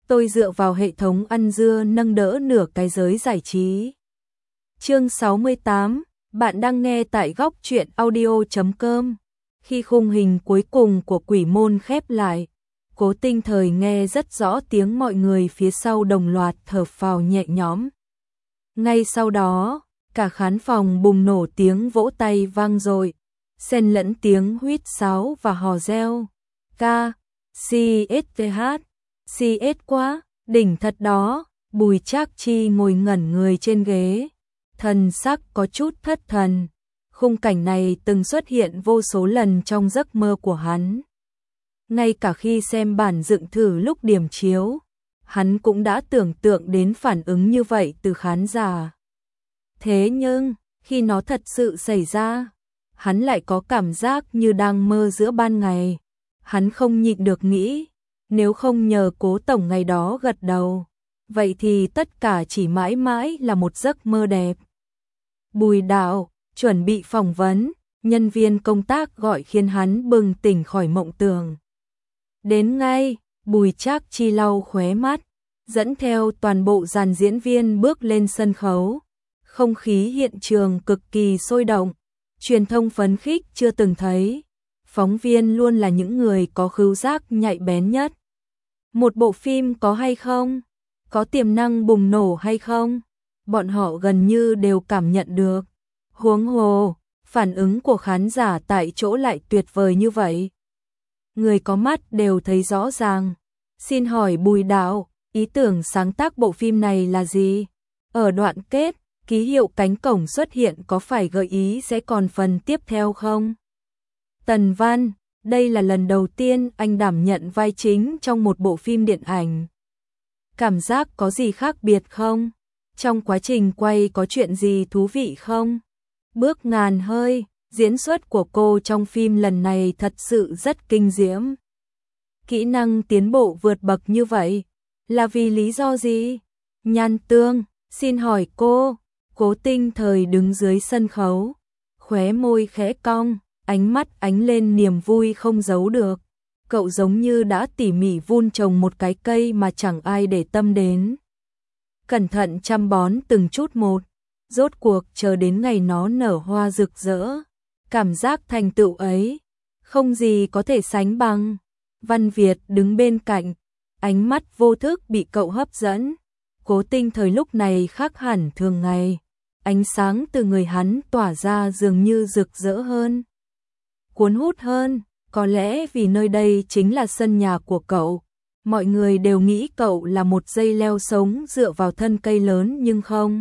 tôi dựa vào hệ thống ăn dưa nâng đỡ nửa cái giới giải trí. Chương 68, bạn đang nghe tại góc truyện audio.com. Khi khung hình cuối cùng của Quỷ Môn khép lại, Cố Tinh Thời nghe rất rõ tiếng mọi người phía sau đồng loạt thở phào nhẹ nhõm. Ngay sau đó, cả khán phòng bùng nổ tiếng vỗ tay vang dội, xen lẫn tiếng huýt sáo và hò reo. CSTH, CS quá, đỉnh thật đó. Bùi Trác Chi ngồi ngẩn người trên ghế, thần sắc có chút thất thần. Khung cảnh này từng xuất hiện vô số lần trong giấc mơ của hắn. Ngay cả khi xem bản dựng thử lúc điểm chiếu, hắn cũng đã tưởng tượng đến phản ứng như vậy từ khán giả. Thế nhưng, khi nó thật sự xảy ra, hắn lại có cảm giác như đang mơ giữa ban ngày. Hắn không nhịn được nghĩ, nếu không nhờ Cố tổng ngày đó gật đầu, vậy thì tất cả chỉ mãi mãi là một giấc mơ đẹp. Bùi đạo, chuẩn bị phỏng vấn, nhân viên công tác gọi khiến hắn bừng tỉnh khỏi mộng tưởng. Đến ngay, Bùi Trác Chi lau khóe mắt, dẫn theo toàn bộ dàn diễn viên bước lên sân khấu. Không khí hiện trường cực kỳ sôi động, truyền thông phấn khích chưa từng thấy. Phóng viên luôn là những người có khứu giác nhạy bén nhất. Một bộ phim có hay không? Có tiềm năng bùng nổ hay không? Bọn họ gần như đều cảm nhận được. Huống hồ, phản ứng của khán giả tại chỗ lại tuyệt vời như vậy. Người có mắt đều thấy rõ ràng. Xin hỏi Bùi đạo, ý tưởng sáng tác bộ phim này là gì? Ở đoạn kết, ký hiệu cánh cổng xuất hiện có phải gợi ý sẽ còn phần tiếp theo không? Tần Văn, đây là lần đầu tiên anh đảm nhận vai chính trong một bộ phim điện ảnh. Cảm giác có gì khác biệt không? Trong quá trình quay có chuyện gì thú vị không? Bước ngàn hơi, diễn xuất của cô trong phim lần này thật sự rất kinh diễm. Kỹ năng tiến bộ vượt bậc như vậy, là vì lý do gì? Nhan Tương, xin hỏi cô. Cố Tinh Thời đứng dưới sân khấu, khóe môi khẽ cong, ánh mắt ánh lên niềm vui không giấu được. Cậu giống như đã tỉ mỉ vun trồng một cái cây mà chẳng ai để tâm đến. Cẩn thận chăm bón từng chút một, rốt cuộc chờ đến ngày nó nở hoa rực rỡ. Cảm giác thành tựu ấy, không gì có thể sánh bằng. Văn Việt đứng bên cạnh, ánh mắt vô thức bị cậu hấp dẫn. Cố Tinh Thời lúc này khác hẳn thường ngày. Ánh sáng từ người hắn tỏa ra dường như rực rỡ hơn, cuốn hút hơn, có lẽ vì nơi đây chính là sân nhà của cậu. Mọi người đều nghĩ cậu là một dây leo sống dựa vào thân cây lớn nhưng không.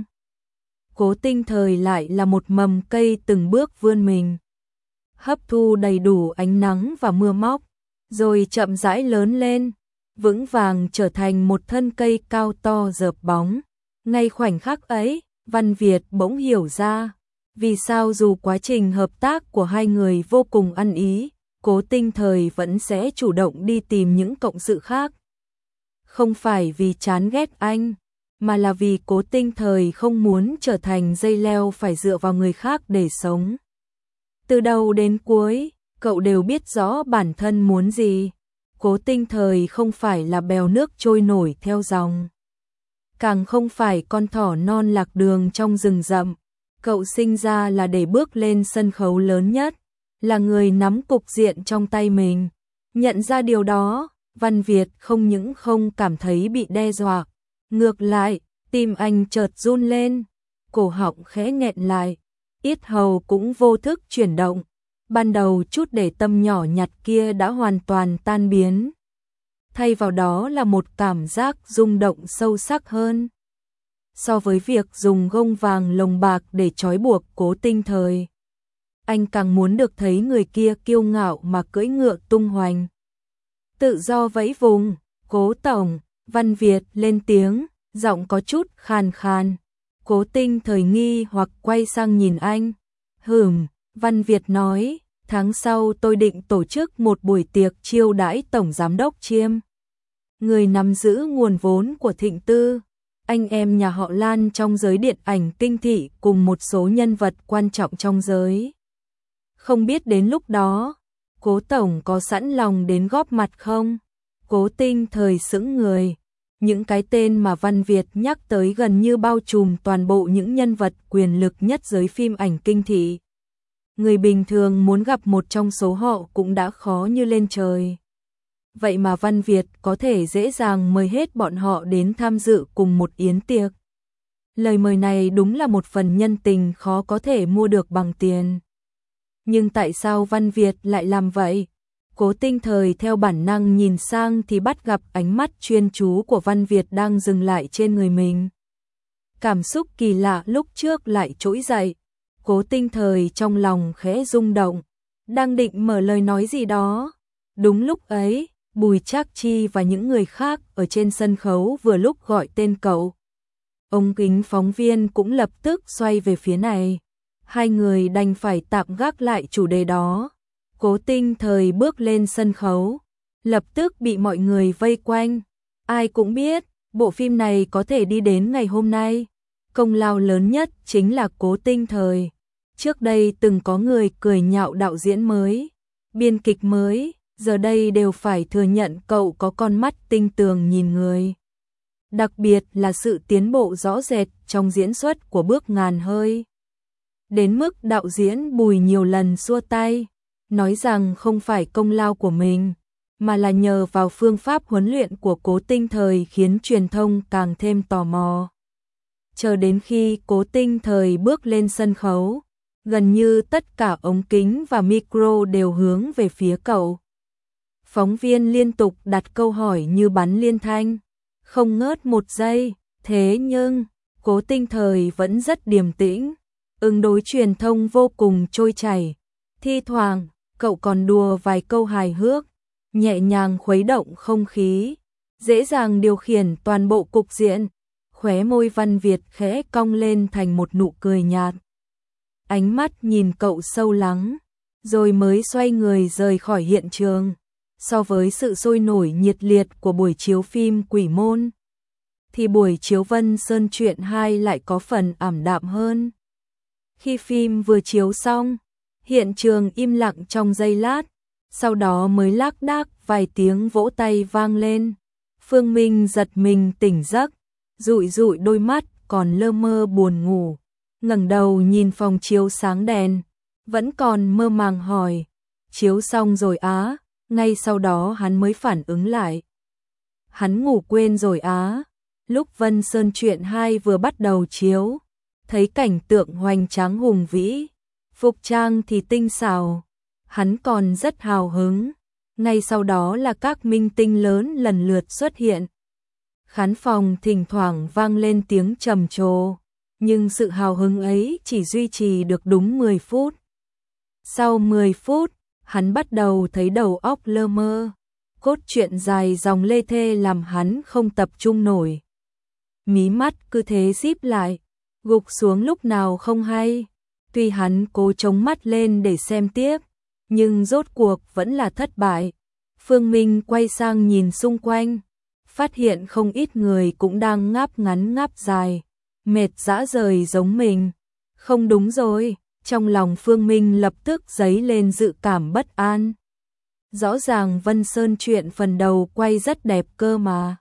Cố Tinh Thời lại là một mầm cây từng bước vươn mình, hấp thu đầy đủ ánh nắng và mưa móc, rồi chậm rãi lớn lên, vững vàng trở thành một thân cây cao to rợp bóng. Ngay khoảnh khắc ấy, Văn Việt bỗng hiểu ra, vì sao dù quá trình hợp tác của hai người vô cùng ăn ý, Cố Tinh Thời vẫn sẽ chủ động đi tìm những cộng sự khác. Không phải vì chán ghét anh, mà là vì Cố Tinh Thời không muốn trở thành dây leo phải dựa vào người khác để sống. Từ đầu đến cuối, cậu đều biết rõ bản thân muốn gì. Cố Tinh Thời không phải là bèo nước trôi nổi theo dòng, càng không phải con thỏ non lạc đường trong rừng rậm. Cậu sinh ra là để bước lên sân khấu lớn nhất, là người nắm cục diện trong tay mình. Nhận ra điều đó, Văn Việt không những không cảm thấy bị đe dọa, ngược lại, tim anh chợt run lên, cổ họng khẽ nghẹn lại, yết hầu cũng vô thức chuyển động. Ban đầu chút để tâm nhỏ nhặt kia đã hoàn toàn tan biến, thay vào đó là một cảm giác rung động sâu sắc hơn. So với việc dùng gông vàng lồng bạc để trói buộc Cố Tinh Thời, anh càng muốn được thấy người kia kiêu ngạo mà cưỡi ngựa tung hoành, tự do vẫy vùng. Cố tổng, Văn Việt lên tiếng, giọng có chút khàn khàn. Cố Tinh Thời nghi hoặc quay sang nhìn anh. Văn Việt nói, tháng sau tôi định tổ chức một buổi tiệc chiêu đãi tổng giám đốc Chiêm, người nắm giữ nguồn vốn của Thịnh Tư, anh em nhà họ Lan trong giới điện ảnh kinh thị cùng một số nhân vật quan trọng trong giới. Không biết đến lúc đó, Cố tổng có sẵn lòng đến góp mặt không? Cố Tinh Thời sững người, Những cái tên mà Văn Việt nhắc tới gần như bao trùm toàn bộ những nhân vật quyền lực nhất giới phim ảnh kinh thị. Người bình thường muốn gặp một trong số họ cũng đã khó như lên trời. Vậy mà Văn Việt có thể dễ dàng mời hết bọn họ đến tham dự cùng một yến tiệc. Lời mời này đúng là một phần nhân tình khó có thể mua được bằng tiền. Nhưng tại sao Văn Việt lại làm vậy? Cố Tinh Thời theo bản năng nhìn sang thì bắt gặp ánh mắt chuyên chú của Văn Việt đang dừng lại trên người mình. Cảm xúc kỳ lạ lúc trước lại trỗi dậy. Cố Tinh Thời trong lòng khẽ rung động, đang định mở lời nói gì đó. Đúng lúc ấy, Bùi Trác Chi và những người khác ở trên sân khấu vừa lúc gọi tên cậu. Ống kính phóng viên cũng lập tức xoay về phía này. Hai người đành phải tạm gác lại chủ đề đó. Cố Tinh Thời bước lên sân khấu, lập tức bị mọi người vây quanh. Ai cũng biết, bộ phim này có thể đi đến ngày hôm nay. Công lao lớn nhất chính là Cố Tinh Thời. Trước đây từng có người cười nhạo đạo diễn mới, biên kịch mới, giờ đây đều phải thừa nhận cậu có con mắt tinh tường nhìn người. Đặc biệt là sự tiến bộ rõ rệt trong diễn xuất của Bước Ngàn Hơi. Đến mức đạo diễn Bùi nhiều lần xua tay, nói rằng không phải công lao của mình, mà là nhờ vào phương pháp huấn luyện của Cố Tinh Thời khiến truyền thông càng thêm tò mò. Chờ đến khi Cố Tinh Thời bước lên sân khấu, gần như tất cả ống kính và micro đều hướng về phía cậu. Phóng viên liên tục đặt câu hỏi như bắn liên thanh, không ngớt một giây, thế nhưng Cố Tinh Thời vẫn rất điềm tĩnh, ứng đối truyền thông vô cùng trôi chảy. Thi thoảng, cậu còn đùa vài câu hài hước, nhẹ nhàng khuấy động không khí, dễ dàng điều khiển toàn bộ cục diện. Khóe môi Văn Việt khẽ cong lên thành một nụ cười nhạt. Ánh mắt nhìn cậu sâu lắng, rồi mới xoay người rời khỏi hiện trường. So với sự sôi nổi nhiệt liệt của buổi chiếu phim Quỷ Môn, thì buổi chiếu Vân Sơn Truyện 2 lại có phần ảm đạm hơn. Khi phim vừa chiếu xong, hiện trường im lặng trong giây lát, sau đó mới lác đác vài tiếng vỗ tay vang lên. Phương Minh giật mình tỉnh giấc, dụi dụi đôi mắt còn lơ mơ buồn ngủ, ngẩng đầu nhìn phòng chiếu sáng đèn, vẫn còn mơ màng hỏi, chiếu xong rồi á? Ngay sau đó hắn mới phản ứng lại. Hắn ngủ quên rồi á. Lúc Vân Sơn Truyện 2 vừa bắt đầu chiếu, thấy cảnh tượng hoành tráng hùng vĩ, phục trang thì tinh xảo, hắn còn rất hào hứng. Ngay sau đó là các minh tinh lớn lần lượt xuất hiện. Khán phòng thỉnh thoảng vang lên tiếng trầm trồ, nhưng sự hào hứng ấy chỉ duy trì được đúng 10 phút. Sau 10 phút, hắn bắt đầu thấy đầu óc lơ mơ, cốt truyện dài dòng lê thê làm hắn không tập trung nổi. Mí mắt cứ thế díp lại, gục xuống lúc nào không hay. Tuy hắn cố chống mắt lên để xem tiếp, nhưng rốt cuộc vẫn là thất bại. Phương Minh quay sang nhìn xung quanh, phát hiện không ít người cũng đang ngáp ngắn ngáp dài, mệt rã rời giống mình. Không đúng rồi, trong lòng Phương Minh lập tức dấy lên dự cảm bất an. Rõ ràng Vân Sơn Truyện phần đầu quay rất đẹp cơ mà.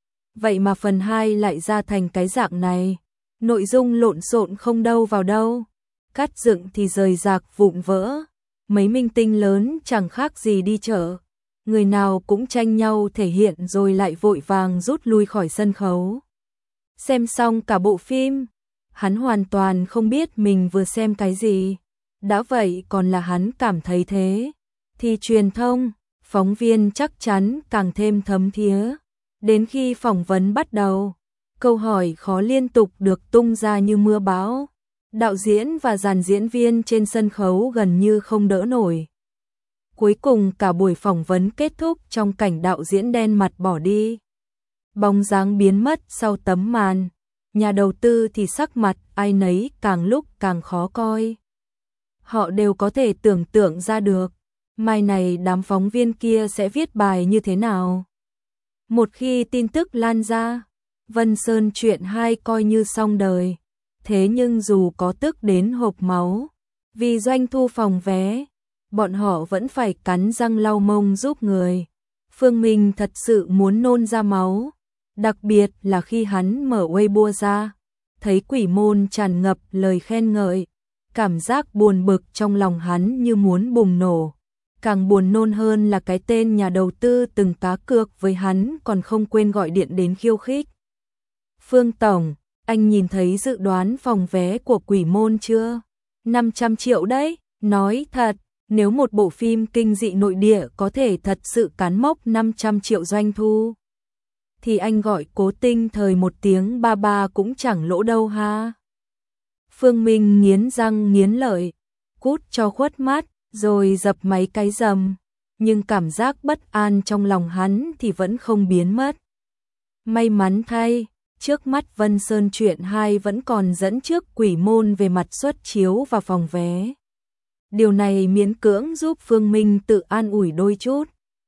Vậy mà phần 2 lại ra thành cái dạng này. Nội dung lộn xộn không đâu vào đâu. Cắt dựng thì rời rạc vụn vỡ. Mấy minh tinh lớn chẳng khác gì đi chợ. Người nào cũng tranh nhau thể hiện rồi lại vội vàng rút lui khỏi sân khấu. Xem xong cả bộ phim, hắn hoàn toàn không biết mình vừa xem cái gì. Đã vậy còn là hắn cảm thấy thế, thì truyền thông, phóng viên chắc chắn càng thêm thấm thía. Đến khi phỏng vấn bắt đầu, câu hỏi khó liên tục được tung ra như mưa bão. Đạo diễn và dàn diễn viên trên sân khấu gần như không đỡ nổi. Cuối cùng cả buổi phỏng vấn kết thúc trong cảnh đạo diễn đen mặt bỏ đi. Bóng dáng biến mất sau tấm màn. Nhà đầu tư thì sắc mặt ai nấy càng lúc càng khó coi. Họ đều có thể tưởng tượng ra được, mai này đám phóng viên kia sẽ viết bài như thế nào. Một khi tin tức lan ra, Vân Sơn Truyện 2 coi như xong đời. Thế nhưng dù có tức đến hộc máu, vì doanh thu phòng vé, bọn họ vẫn phải cắn răng lau mông giúp người. Phương Minh thật sự muốn nôn ra máu. Đặc biệt là khi hắn mở Weibo ra, thấy Quỷ Môn tràn ngập lời khen ngợi, cảm giác buồn bực trong lòng hắn như muốn bùng nổ. Càng buồn nôn hơn là cái tên nhà đầu tư từng cá cược với hắn còn không quên gọi điện đến khiêu khích. Phương Tổng, anh nhìn thấy dự đoán phòng vé của Quỷ Môn chưa? 500 triệu đấy, nói thật, nếu một bộ phim kinh dị nội địa có thể thật sự cán mốc 500 triệu doanh thu, thì anh gọi Cố Tinh Thời một tiếng ba ba cũng chẳng lỗ đâu ha. Phương Minh nghiến răng nghiến lợi, cút cho khuất mắt, rồi dập máy cái rầm, nhưng cảm giác bất an trong lòng hắn thì vẫn không biến mất. May mắn thay, trước mắt Vân Sơn Truyện 2 vẫn còn dẫn trước Quỷ Môn về mặt suất chiếu và phòng vé. Điều này miễn cưỡng giúp Phương Minh tự an ủi đôi chút.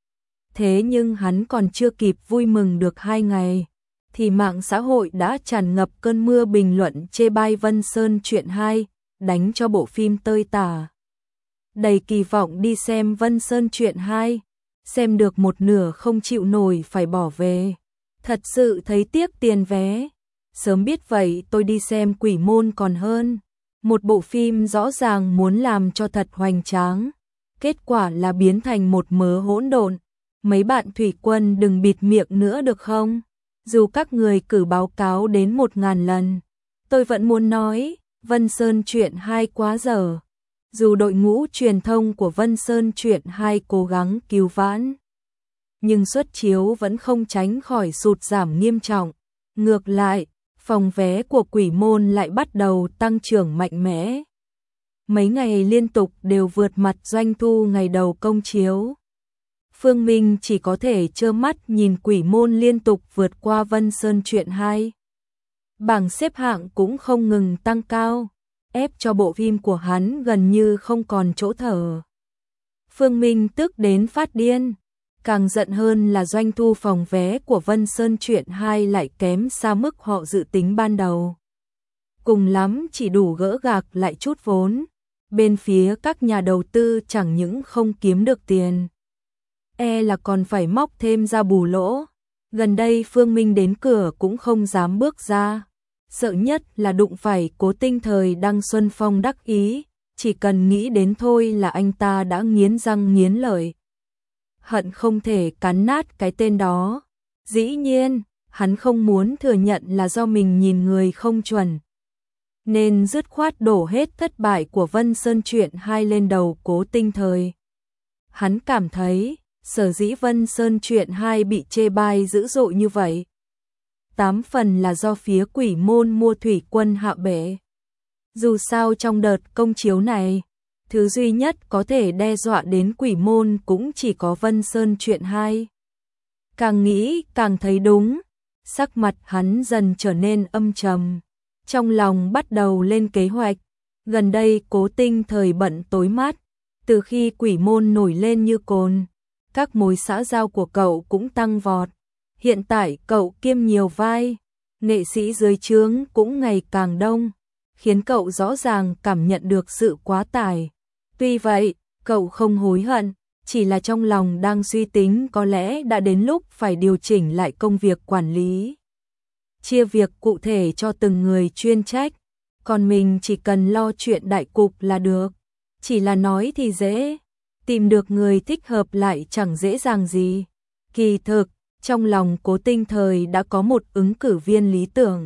Thế nhưng hắn còn chưa kịp vui mừng được 2 ngày, thì mạng xã hội đã tràn ngập cơn mưa bình luận chê bai Vân Sơn Truyện 2, đánh cho bộ phim tơi tả. Đầy kỳ vọng đi xem Vân Sơn Truyện 2, xem được một nửa không chịu nổi phải bỏ về. Thật sự thấy tiếc tiền vé. Sớm biết vậy tôi đi xem Quỷ Môn còn hơn. Một bộ phim rõ ràng muốn làm cho thật hoành tráng, kết quả là biến thành một mớ hỗn độn. Mấy bạn thủy quân đừng bịt miệng nữa được không? Dù các người cử báo cáo đến 1000 lần, tôi vẫn muốn nói, Vân Sơn Truyện 2 quá dở. Dù đội ngũ truyền thông của Vân Sơn Truyện 2 cố gắng cứu vãn, nhưng suất chiếu vẫn không tránh khỏi sụt giảm nghiêm trọng. Ngược lại, phòng vé của Quỷ Môn lại bắt đầu tăng trưởng mạnh mẽ. Mấy ngày liên tục đều vượt mặt doanh thu ngày đầu công chiếu. Phương Minh chỉ có thể trơ mắt nhìn Quỷ Môn liên tục vượt qua Vân Sơn Truyện 2. Bảng xếp hạng cũng không ngừng tăng cao, ép cho bộ phim của hắn gần như không còn chỗ thở. Phương Minh tức đến phát điên, càng giận hơn là doanh thu phòng vé của Vân Sơn Truyện 2 lại kém xa mức họ dự tính ban đầu. Cùng lắm chỉ đủ gỡ gạc lại chút vốn, bên phía các nhà đầu tư chẳng những không kiếm được tiền, là còn phải móc thêm ra bù lỗ. Gần đây Phương Minh đến cửa cũng không dám bước ra, sợ nhất là đụng phải Cố Tinh Thời đang xuân phong đắc ý, chỉ cần nghĩ đến thôi là anh ta đã nghiến răng nghiến lợi. Hận không thể cắn nát cái tên đó. Dĩ nhiên, hắn không muốn thừa nhận là do mình nhìn người không chuẩn, nên dứt khoát đổ hết thất bại của Vân Sơn Truyện 2 lên đầu Cố Tinh Thời. Hắn cảm thấy, sở dĩ Vân Sơn Truyện 2 bị chê bai dữ dội như vậy, 8 phần là do phía Quỷ Môn mua thủy quân hạ bệ. Dù sao trong đợt công chiếu này, thứ duy nhất có thể đe dọa đến Quỷ Môn cũng chỉ có Vân Sơn Truyện 2. Càng nghĩ càng thấy đúng, sắc mặt hắn dần trở nên âm trầm, trong lòng bắt đầu lên kế hoạch. Gần đây Cố Tinh Thời bận tối mát, từ khi Quỷ Môn nổi lên như cồn, các mối xã giao của cậu cũng tăng vọt. Hiện tại cậu kiêm nhiều vai, nghệ sĩ dưới trướng cũng ngày càng đông, khiến cậu rõ ràng cảm nhận được sự quá tải. Tuy vậy, cậu không hối hận, chỉ là trong lòng đang suy tính có lẽ đã đến lúc phải điều chỉnh lại công việc quản lý, chia việc cụ thể cho từng người chuyên trách, còn mình chỉ cần lo chuyện đại cục là được. Chỉ là nói thì dễ, tìm được người thích hợp lại chẳng dễ dàng gì. Kỳ thực, trong lòng Cố Tinh Thời đã có một ứng cử viên lý tưởng.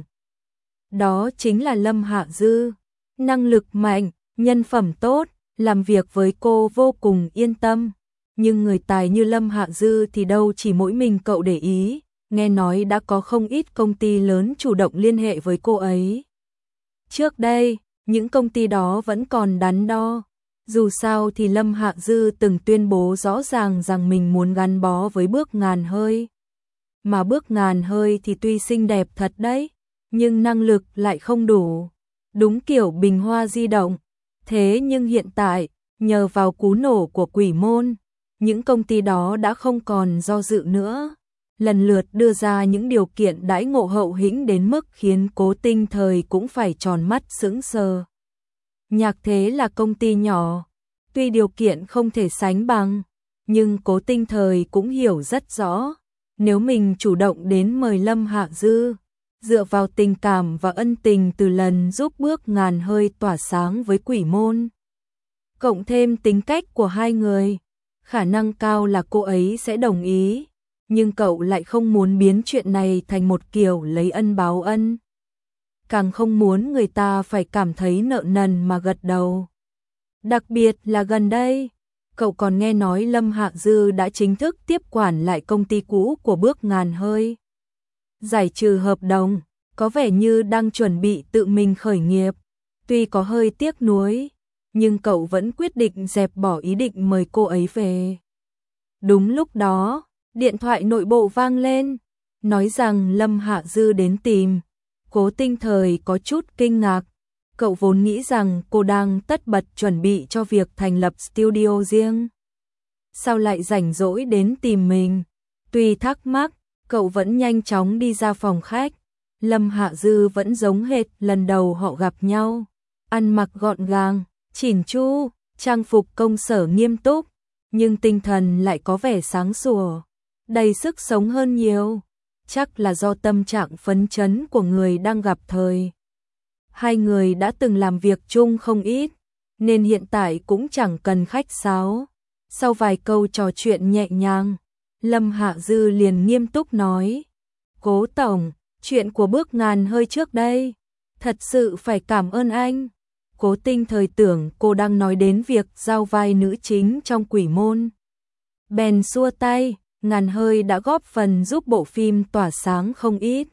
Đó chính là Lâm Hạ Dư. Năng lực mạnh, nhân phẩm tốt, làm việc với cô vô cùng yên tâm. Nhưng người tài như Lâm Hạ Dư thì đâu chỉ mỗi mình cậu để ý, nghe nói đã có không ít công ty lớn chủ động liên hệ với cô ấy. Trước đây, những công ty đó vẫn còn đắn đo. Dù sao thì Lâm Hạ Dư từng tuyên bố rõ ràng rằng mình muốn gắn bó với Bước Ngàn Hơi. Mà Bước Ngàn Hơi thì tuy xinh đẹp thật đấy, nhưng năng lực lại không đủ. Đúng kiểu bình hoa di động. Thế nhưng hiện tại, nhờ vào cú nổ của Quỷ Môn, những công ty đó đã không còn do dự nữa. Lần lượt đưa ra những điều kiện đãi ngộ hậu hĩnh đến mức khiến Cố Tinh Thời cũng phải tròn mắt sững sờ. Nhạc Thế là công ty nhỏ, tuy điều kiện không thể sánh bằng, nhưng Cố Tinh Thời cũng hiểu rất rõ, nếu mình chủ động đến mời Lâm Hạ Dư, dựa vào tình cảm và ân tình từ lần giúp Bước Ngàn Hơi tỏa sáng với Quỷ Môn, cộng thêm tính cách của hai người, khả năng cao là cô ấy sẽ đồng ý, nhưng cậu lại không muốn biến chuyện này thành một kiểu lấy ân báo ân. Càng không muốn người ta phải cảm thấy nợ nần mà gật đầu. Đặc biệt là gần đây, cậu còn nghe nói Lâm Hạ Dư đã chính thức tiếp quản lại công ty cũ của Bước Ngàn Hơi. Giải trừ hợp đồng, có vẻ như đang chuẩn bị tự mình khởi nghiệp. Tuy có hơi tiếc nuối, nhưng cậu vẫn quyết định dẹp bỏ ý định mời cô ấy về. Đúng lúc đó, điện thoại nội bộ vang lên, nói rằng Lâm Hạ Dư đến tìm. Cố Tinh Thời có chút kinh ngạc, cậu vốn nghĩ rằng cô đang tất bật chuẩn bị cho việc thành lập studio riêng. Sao lại rảnh rỗi đến tìm mình? Tuy thắc mắc, cậu vẫn nhanh chóng đi ra phòng khách. Lâm Hạ Dư vẫn giống hệt lần đầu họ gặp nhau, ăn mặc gọn gàng, chỉn chu, trang phục công sở nghiêm túc, nhưng tinh thần lại có vẻ sáng sủa, đầy sức sống hơn nhiều. Chắc là do tâm trạng phấn chấn của người đang gặp thời. Hai người đã từng làm việc chung không ít, nên hiện tại cũng chẳng cần khách sáo. Sau vài câu trò chuyện nhẹ nhàng, Lâm Hạ Dư liền nghiêm túc nói: Cố tổng, chuyện của Bước Ngàn Hơi trước đây, thật sự phải cảm ơn anh. Cố Tinh Thời tưởng cô đang nói đến việc giao vai nữ chính trong Quỷ Môn, bèn xua tay. Ngàn Hơi đã góp phần giúp bộ phim tỏa sáng không ít.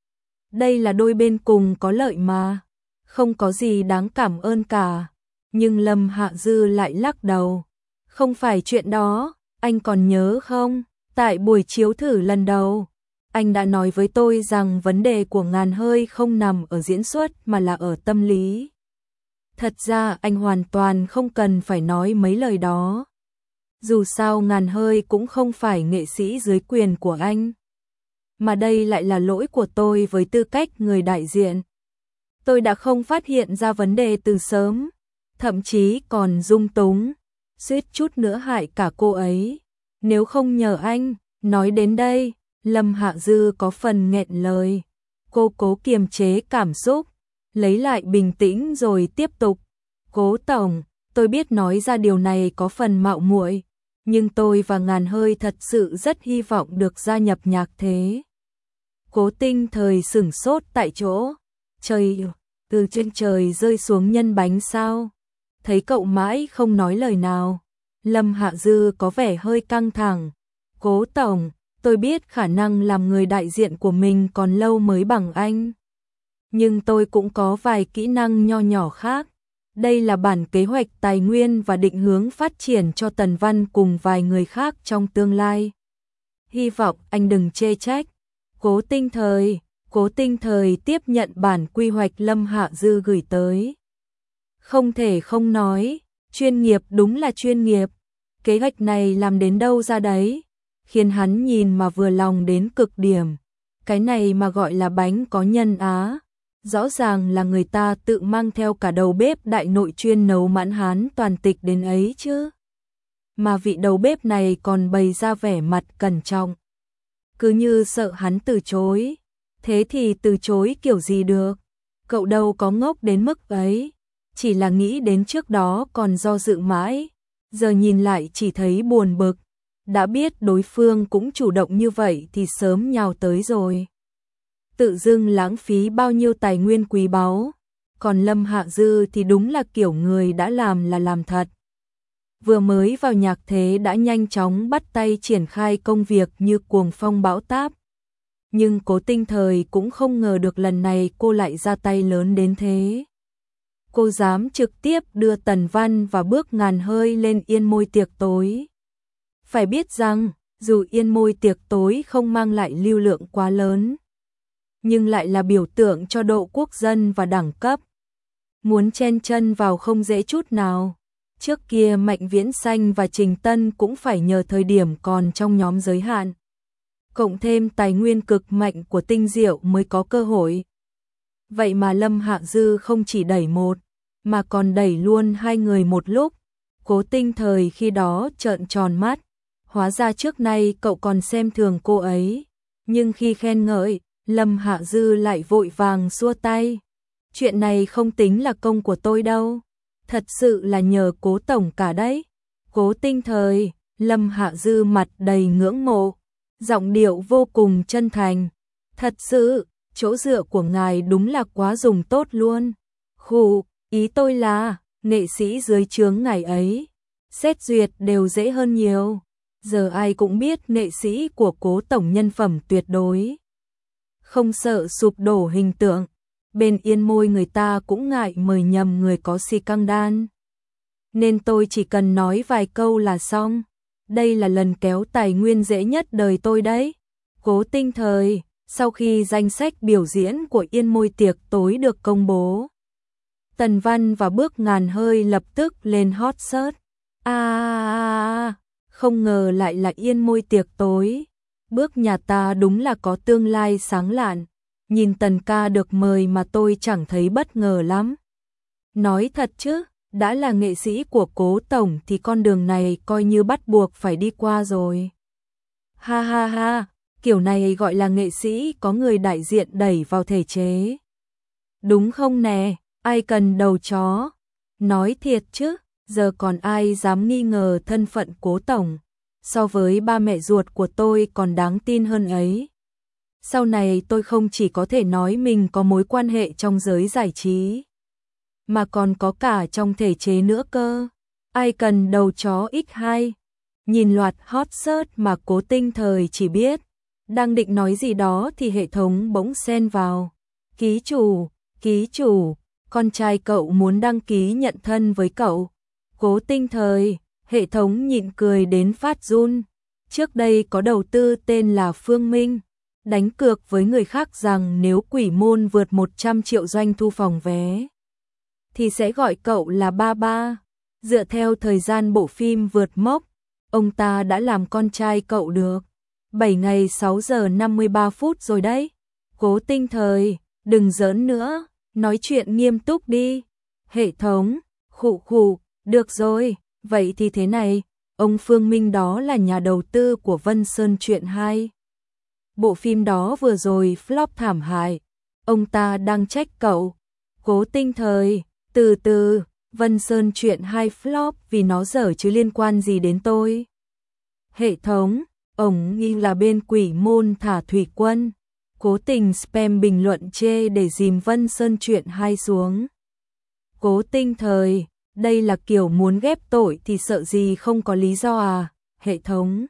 Đây là đôi bên cùng có lợi mà, không có gì đáng cảm ơn cả. Nhưng Lâm Hạ Dư lại lắc đầu. Không phải chuyện đó, anh còn nhớ không? Tại buổi chiếu thử lần đầu, anh đã nói với tôi rằng vấn đề của Ngàn Hơi không nằm ở diễn xuất mà là ở tâm lý. Thật ra anh hoàn toàn không cần phải nói mấy lời đó. Dù sao Ngàn Hơi cũng không phải nghệ sĩ dưới quyền của anh. Mà đây lại là lỗi của tôi với tư cách người đại diện. Tôi đã không phát hiện ra vấn đề từ sớm, thậm chí còn dung túng, suýt chút nữa hại cả cô ấy. Nếu không nhờ anh, nói đến đây, Lâm Hạ Dư có phần nghẹn lời. Cô cố kiềm chế cảm xúc, lấy lại bình tĩnh rồi tiếp tục. Cố tổng, tôi biết nói ra điều này có phần mạo muội, nhưng tôi và Ngàn Hơi thật sự rất hy vọng được gia nhập nhạc thế. Cố Tinh Thời sửng sốt tại chỗ. Trời, từ trên trời rơi xuống nhân bánh sao? Thấy cậu mãi không nói lời nào, Lâm Hạ Dư có vẻ hơi căng thẳng. Cố tổng, tôi biết khả năng làm người đại diện của mình còn lâu mới bằng anh, nhưng tôi cũng có vài kỹ năng nho nhỏ khác. Đây là bản kế hoạch tài nguyên và định hướng phát triển cho Tần Văn cùng vài người khác trong tương lai. Hy vọng anh đừng chê trách. Cố Tinh Thời tiếp nhận bản quy hoạch Lâm Hạ Dư gửi tới. Không thể không nói, chuyên nghiệp đúng là chuyên nghiệp. Kế hoạch này làm đến đâu ra đấy, khiến hắn nhìn mà vừa lòng đến cực điểm. Cái này mà gọi là bánh có nhân á. Rõ ràng là người ta tự mang theo cả đầu bếp đại nội chuyên nấu mãn hán toàn tịch đến ấy chứ. Mà vị đầu bếp này còn bày ra vẻ mặt cẩn trọng, cứ như sợ hắn từ chối. Thế thì từ chối kiểu gì được? Cậu đâu có ngốc đến mức ấy, chỉ là nghĩ đến trước đó còn do dự mãi, giờ nhìn lại chỉ thấy buồn bực. Đã biết đối phương cũng chủ động như vậy thì sớm nhào tới rồi. Tự dưng lãng phí bao nhiêu tài nguyên quý báu. Còn Lâm Hạ Dư thì đúng là kiểu người đã làm là làm thật. Vừa mới vào nhạc thế đã nhanh chóng bắt tay triển khai công việc như cuồng phong bão táp. Nhưng Cố Tinh Thời cũng không ngờ được lần này cô lại ra tay lớn đến thế. Cô dám trực tiếp đưa Tần Văn và Bước Ngàn Hơi lên Yên Môi tiệc tối. Phải biết rằng, dù Yên Môi tiệc tối không mang lại lưu lượng quá lớn, nhưng lại là biểu tượng cho độ quốc dân và đẳng cấp. Muốn chen chân vào không dễ chút nào. Trước kia Mạnh Viễn Xanh và Trình Tân cũng phải nhờ thời điểm còn trong nhóm giới hạn, cộng thêm tài nguyên cực mạnh của Tinh Diệu mới có cơ hội. Vậy mà Lâm Hạ Dư không chỉ đẩy một, mà còn đẩy luôn hai người một lúc. Cố Tinh Thời khi đó trợn tròn mắt, Hóa ra trước nay cậu còn xem thường cô ấy. Nhưng khi khen ngợi, Lâm Hạ Dư lại vội vàng xua tay. Chuyện này không tính là công của tôi đâu. Thật sự là nhờ Cố tổng cả đấy. Cố Tinh Thời, Lâm Hạ Dư mặt đầy ngưỡng mộ, giọng điệu vô cùng chân thành. Thật sự, chỗ dựa của ngài đúng là quá dùng tốt luôn. Khụ, ý tôi là, nghệ sĩ dưới trướng ngài ấy, xét duyệt đều dễ hơn nhiều. Giờ ai cũng biết nghệ sĩ của Cố tổng nhân phẩm tuyệt đối. Không sợ sụp đổ hình tượng. Bên Yên Môi người ta cũng ngại mời nhầm người có si căng đan. Nên tôi chỉ cần nói vài câu là xong. Đây là lần kéo tài nguyên dễ nhất đời tôi đấy. Cố Tinh Thời, sau khi danh sách biểu diễn của Yên Môi tiệc tối được công bố, Tần Văn và Bước Ngàn Hơi lập tức lên hot search. Không ngờ lại là Yên Môi tiệc tối. Bước nhà ta đúng là có tương lai sáng lạn. Nhìn Tần ca được mời mà tôi chẳng thấy bất ngờ lắm. Nói thật chứ, đã là nghệ sĩ của Cố tổng thì con đường này coi như bắt buộc phải đi qua rồi. Ha ha ha, kiểu này gọi là nghệ sĩ có người đại diện đẩy vào thể chế. Đúng không nè, ai cần đầu chó. Nói thiệt chứ, giờ còn ai dám nghi ngờ thân phận Cố tổng. So với ba mẹ ruột của tôi còn đáng tin hơn ấy. Sau này tôi không chỉ có thể nói mình có mối quan hệ trong giới giải trí, mà còn có cả trong thể chế nữa cơ. Ai cần đầu chó x2. Nhìn loạt hot search mà Cố Tinh Thời chỉ biết đang định nói gì đó thì hệ thống bỗng xen vào. Ký chủ, con trai cậu muốn đăng ký nhận thân với cậu. Cố Tinh Thời, hệ thống nhịn cười đến phát run. Trước đây có đầu tư tên là Phương Minh, đánh cược với người khác rằng nếu Quỷ Môn vượt 100 triệu doanh thu phòng vé thì sẽ gọi cậu là ba ba. Dựa theo thời gian bộ phim vượt mốc, ông ta đã làm con trai cậu được 7 ngày 6 giờ 53 phút rồi đấy. Cố Tinh Thời, đừng giỡn nữa, nói chuyện nghiêm túc đi. Hệ thống, khụ, được rồi, vậy thì thế này, ông Phương Minh đó là nhà đầu tư của Vân Sơn Truyện 2. Bộ phim đó vừa rồi flop thảm hại, ông ta đang trách cậu. Cố Tinh Thời, từ, Vân Sơn Truyện 2 flop vì nó dở chứ liên quan gì đến tôi. Hệ thống, ổng nghi là bên Quỷ Môn thả thủy quân, cố tình spam bình luận chê để dìm Vân Sơn Truyện 2 xuống. Cố Tinh Thời, đây là kiểu muốn ghép tội thì sợ gì không có lý do à, hệ thống.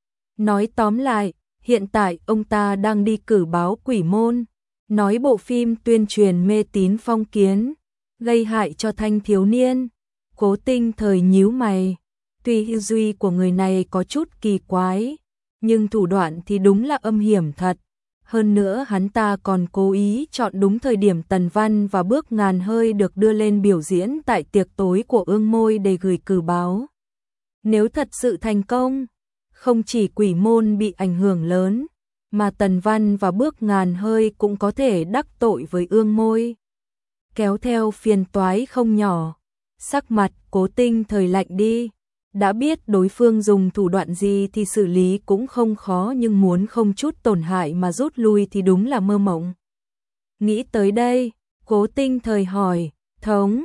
Nói tóm lại, hiện tại ông ta đang đi cử báo Quỷ Môn, nói bộ phim tuyên truyền mê tín phong kiến, gây hại cho thanh thiếu niên. Cố Tinh Thời nhíu mày, tuy tư duy của người này có chút kỳ quái, nhưng thủ đoạn thì đúng là âm hiểm thật. Hơn nữa hắn ta còn cố ý chọn đúng thời điểm Tần Văn và Bước Ngàn Hơi được đưa lên biểu diễn tại tiệc tối của Ương Môi để gửi cử báo. Nếu thật sự thành công, không chỉ Quỷ Môn bị ảnh hưởng lớn, mà Tần Văn và Bước Ngàn Hơi cũng có thể đắc tội với Ương Môi, kéo theo phiền toái không nhỏ. Sắc mặt Cố Tinh Thời lạnh đi, đã biết đối phương dùng thủ đoạn gì thì xử lý cũng không khó, nhưng muốn không chút tổn hại mà rút lui thì đúng là mơ mộng. Nghĩ tới đây, Cố Tinh Thời hỏi, thống,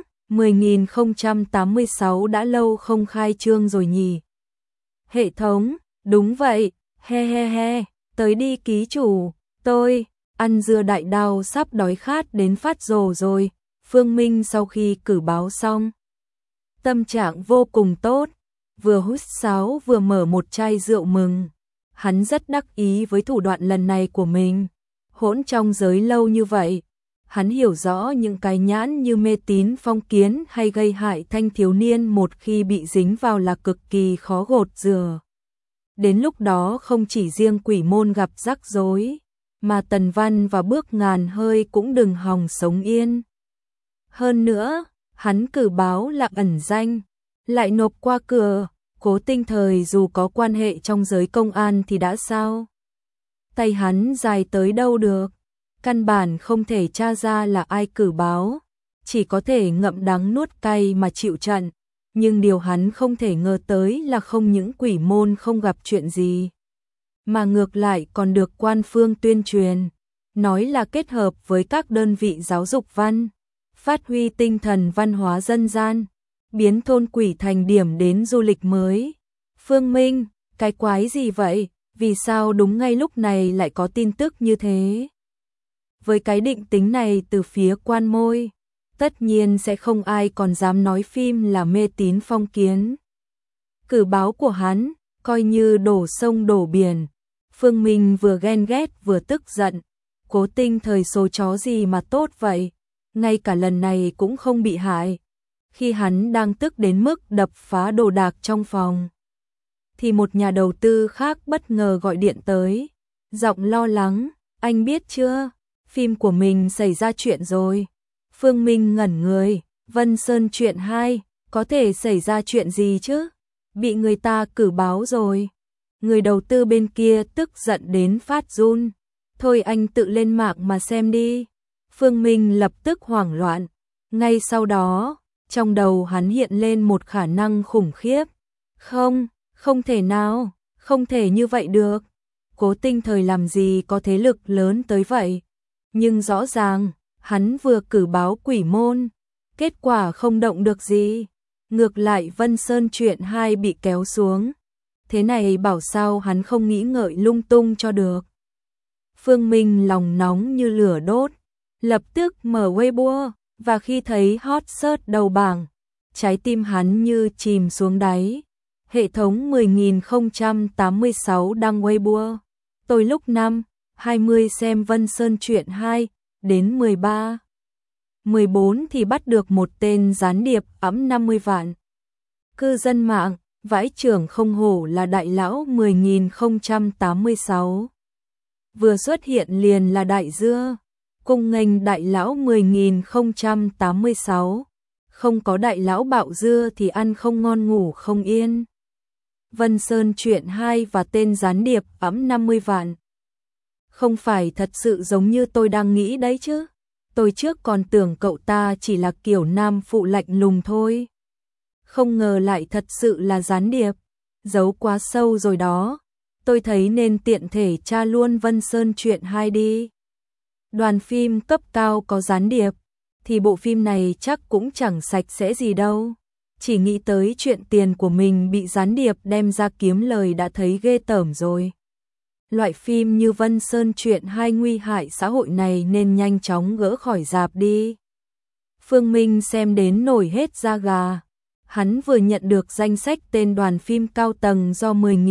10.086 đã lâu không khai trương rồi nhỉ? Hệ thống, đúng vậy, he, tới đi ký chủ, tôi, ăn dưa đại đao sắp đói khát đến phát rồ rồi. Phương Minh sau khi cử báo xong, tâm trạng vô cùng tốt, vừa hút sáo vừa mở một chai rượu mừng. Hắn rất đắc ý với thủ đoạn lần này của mình. Hỗn trong giới lâu như vậy, hắn hiểu rõ những cái nhãn như mê tín phong kiến hay gây hại thanh thiếu niên một khi bị dính vào là cực kỳ khó gột rửa. Đến lúc đó không chỉ riêng Quỷ Môn gặp rắc rối, mà Tần Văn và Bước Ngàn Hơi cũng đừng hòng sống yên. Hơn nữa, hắn cử báo là ẩn danh, lại nộp qua cửa. Cố Tinh Thời dù có quan hệ trong giới công an thì đã sao? Tay hắn dài tới đâu được, căn bản không thể tra ra là ai cử báo, chỉ có thể ngậm đắng nuốt cay mà chịu trận. Nhưng điều hắn không thể ngờ tới là không những quỷ môn không gặp chuyện gì, mà ngược lại còn được quan phương tuyên truyền, nói là kết hợp với các đơn vị giáo dục văn, phát huy tinh thần văn hóa dân gian, biến thôn quỷ thành điểm đến du lịch mới. Phương Minh, cái quái gì vậy? Vì sao đúng ngay lúc này lại có tin tức như thế? Với cái định tính này từ phía quan môi, tất nhiên sẽ không ai còn dám nói phim là mê tín phong kiến. Cử báo của hắn, coi như đổ sông đổ biển. Phương Minh vừa ghen ghét vừa tức giận. Cố Tinh thời số chó gì mà tốt vậy? Ngay cả lần này cũng không bị hại. Khi hắn đang tức đến mức đập phá đồ đạc trong phòng, thì một nhà đầu tư khác bất ngờ gọi điện tới. Giọng lo lắng, anh biết chưa? Phim của mình xảy ra chuyện rồi. Phương Minh ngẩn người, Vân Sơn chuyện 2, có thể xảy ra chuyện gì chứ? Bị người ta cử báo rồi. Người đầu tư bên kia tức giận đến phát run. Thôi anh tự lên mạng mà xem đi. Phương Minh lập tức hoảng loạn. Ngay sau đó, trong đầu hắn hiện lên một khả năng khủng khiếp. Không thể nào, không thể như vậy được. Cố Tinh thời làm gì có thế lực lớn tới vậy. Nhưng rõ ràng, hắn vừa cử báo quỷ môn, kết quả không động được gì. Ngược lại Vân Sơn chuyện 2 bị kéo xuống. Thế này bảo sao hắn không nghĩ ngợi lung tung cho được. Phương Minh lòng nóng như lửa đốt, lập tức mở Weibo, và khi thấy hot search đầu bảng, trái tim hắn như chìm xuống đáy. Hệ thống 10.086 đăng Weibo. Tôi lúc 5:20 xem Vân Sơn chuyện 2, đến 13:14 thì bắt được một tên gián điệp ẵm 50 vạn. Cư dân mạng, vãi chưởng không hổ là đại lão 10.086. Vừa xuất hiện liền là đại dưa, cung nghênh đại lão 10.086. Không có đại lão bạo dưa thì ăn không ngon ngủ không yên. Vân Sơn chuyện 2 và tên gián điệp ẵm 50 vạn. Không phải thật sự giống như tôi đang nghĩ đấy chứ. Tôi trước còn tưởng cậu ta chỉ là kiểu nam phụ lạnh lùng thôi. Không ngờ lại thật sự là gián điệp. Giấu quá sâu rồi đó. Tôi thấy nên tiện thể tra luôn Vân Sơn chuyện 2 đi. Đoàn phim cấp cao có gián điệp, thì bộ phim này chắc cũng chẳng sạch sẽ gì đâu. Chỉ nghĩ tới chuyện tiền của mình bị gián điệp đem ra kiếm lời đã thấy ghê tởm rồi. Loại phim như Vân Sơn chuyện 2 nguy hại xã hội này nên nhanh chóng gỡ khỏi rạp đi. Phương Minh xem đến nổi hết da gà. Hắn vừa nhận được danh sách tên đoàn phim cao tầng do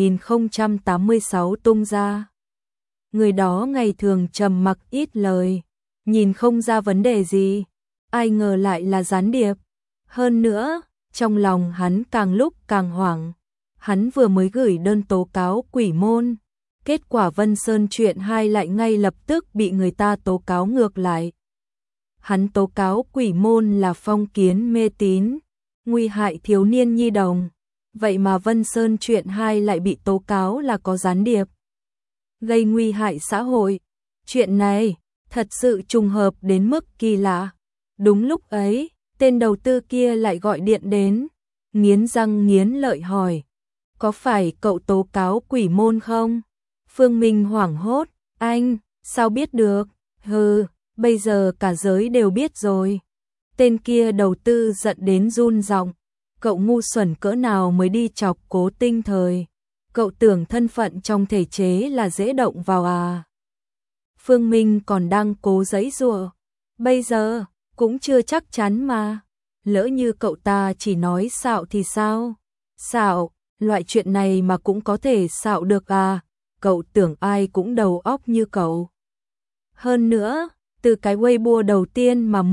10.086 tung ra. Người đó ngày thường trầm mặc ít lời, nhìn không ra vấn đề gì. Ai ngờ lại là gián điệp. Hơn nữa, trong lòng hắn càng lúc càng hoảng. Hắn vừa mới gửi đơn tố cáo quỷ môn. Kết quả Vân Sơn chuyện 2 lại ngay lập tức bị người ta tố cáo ngược lại. Hắn tố cáo quỷ môn là phong kiến mê tín, nguy hại thiếu niên nhi đồng. Vậy mà Vân Sơn chuyện 2 lại bị tố cáo là có gián điệp, gây nguy hại xã hội. Chuyện này thật sự trùng hợp đến mức kỳ lạ. Đúng lúc ấy, tên đầu tư kia lại gọi điện đến, nghiến răng nghiến lợi hỏi: "Có phải cậu tố cáo quỷ môn không?" Phương Minh hoảng hốt: "Anh, sao biết được?" "Hừ, bây giờ cả giới đều biết rồi." Tên kia đầu tư giận đến run giọng: "Cậu ngu xuẩn cỡ nào mới đi chọc Cố Tinh thời? Cậu tưởng thân phận trong thể chế là dễ động vào à?" Phương Minh còn đang cố giãy giụa: "Bây giờ cũng chưa chắc chắn mà. Lỡ như cậu ta chỉ nói xạo thì sao?" "Xạo? Loại chuyện này mà cũng có thể xạo được à? Cậu tưởng ai cũng đầu óc như cậu?" Hơn nữa, từ cái Weibo đầu tiên mà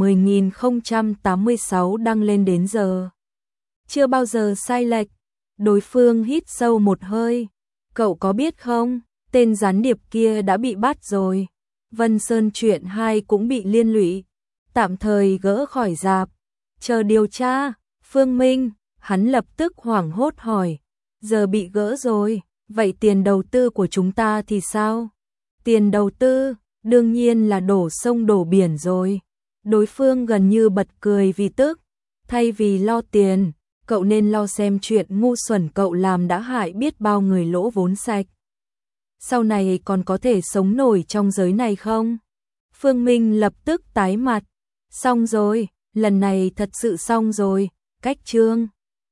10.086 đăng lên đến giờ, chưa bao giờ sai lệch. Đối phương hít sâu một hơi: "Cậu có biết không, tên gián điệp kia đã bị bắt rồi. Vân Sơn chuyện 2 cũng bị liên lụy, tạm thời gỡ khỏi rạp, chờ điều tra." Phương Minh, hắn lập tức hoảng hốt hỏi: "Giờ bị gỡ rồi, vậy tiền đầu tư của chúng ta thì sao?" "Tiền đầu tư, đương nhiên là đổ sông đổ biển rồi." Đối phương gần như bật cười vì tức. "Thay vì lo tiền, cậu nên lo xem chuyện ngu xuẩn cậu làm đã hại biết bao người lỗ vốn sạch. Sau này còn có thể sống nổi trong giới này không? Phương Minh lập tức tái mặt. Xong rồi, lần này thật sự xong rồi, cách chương.